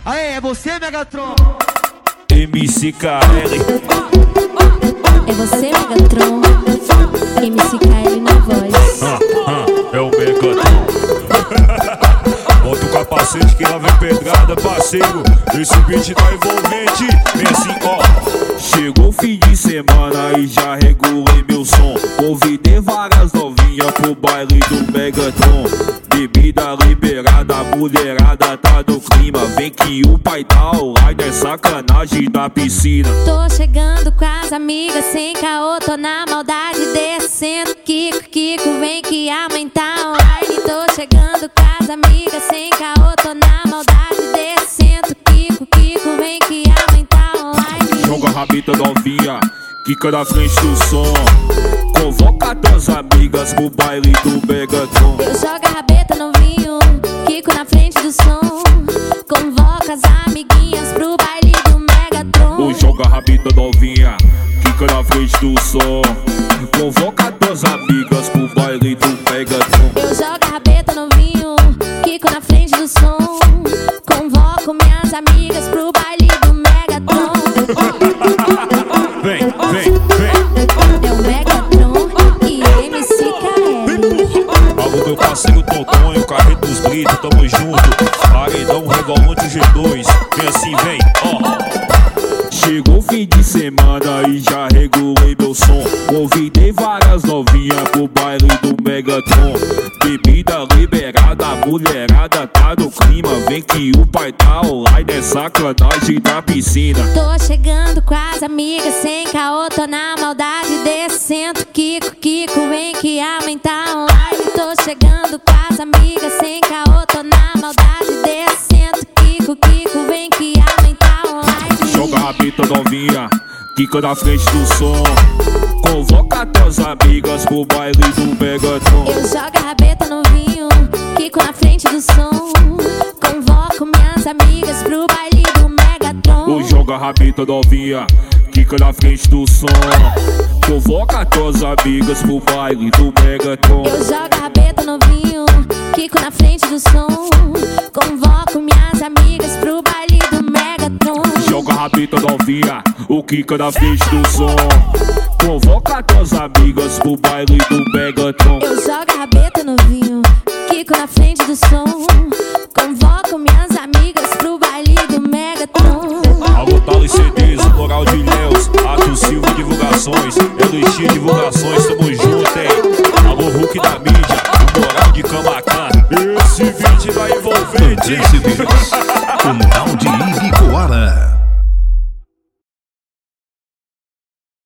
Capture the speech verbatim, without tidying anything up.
Aê, é você, Megatron? M C K L. É você, Megatron. M C K L na voz. Ah, ah, é o Megatron. Bota o capacete que lá vem pedrada, parceiro. Esse beat tá envolvente. Vem assim, ó. Chegou o fim de semana e já regulei meu som. Convidei várias novinhas pro baile do Megatron. Bebida liberada, a mulherada tá no clima. Vem que o pai tá online, é sacanagem na piscina. Tô chegando com as amigas sem caô, tô na maldade descendo. Kiko, Kiko, vem que a mãe tá online. Tô chegando com as amigas sem caô, tô na maldade descendo. Kiko, Kiko, vem que a mãe tá online. Joga a rabita novinha, quica na frente do som. Convoca tuas amigas pro baile do Megatron. Eu jogo a rabeta novinho, Kiko na frente do som. Convoca as amiguinhas pro baile do Megatron. Eu joga a rabita novinha, quica na frente do som. Convoca tuas amigas pro baile do Megatron. Eu jogo a rabeta novinho, Kiko na frente do som. Convoco minhas amigas pro baile do Megatron. Vem, vem, vem. É o Megatron e M C K L. Alô, meu parceiro Tontonho, carreto dos gritos, tamo junto. Paredão, revolante G dois. Vem assim, vem, ó. Chegou o fim de semana e já regulei meu som. Convidei várias novinhas pro baile do Megatron. Bebida liberada, a mulherada tá no clima. Vem que o pai tá online, é sacanagem na piscina. Tô chegando com as amigas sem caô, tô na maldade descendo. Kiko, Kiko, vem que a mãe tá online. Tô chegando com as amigas sem caô, tô na maldade descendo. Kiko, Kiko, vem que a mãe tá online. Joga a rabita novinha, quica na frente do som. Convoca tuas amigas pro baile do Megatron. Eu jogo a rabeta novinho, Kiko na frente do som. Convoco minhas amigas pro baile do Megatron. Eu joga a rabita novinha, quica na frente do som. Convoca tuas amigas pro baile do Megatron. Eu jogo a rabeta novinho, Kiko na frente do som. Convoco minhas amigas pro baile do Megatron. Joga a rabita novinha, o quica na frente do som. Convoca tuas amigas pro baile do Megatron. Eu jogo a rabeta novinho, Kiko na frente do som. Convoco minhas amigas pro baile do Megatron. Alô, Talo e C Ds, o Moral de Léus, Ato Silva Divulgações, Elixir Divulgações, tamo junto, hein? Alô, Hulk da mídia, o Moral de Camacá. Esse vídeo vai envolvente. Esse vídeo, o Moral de Ibicoara.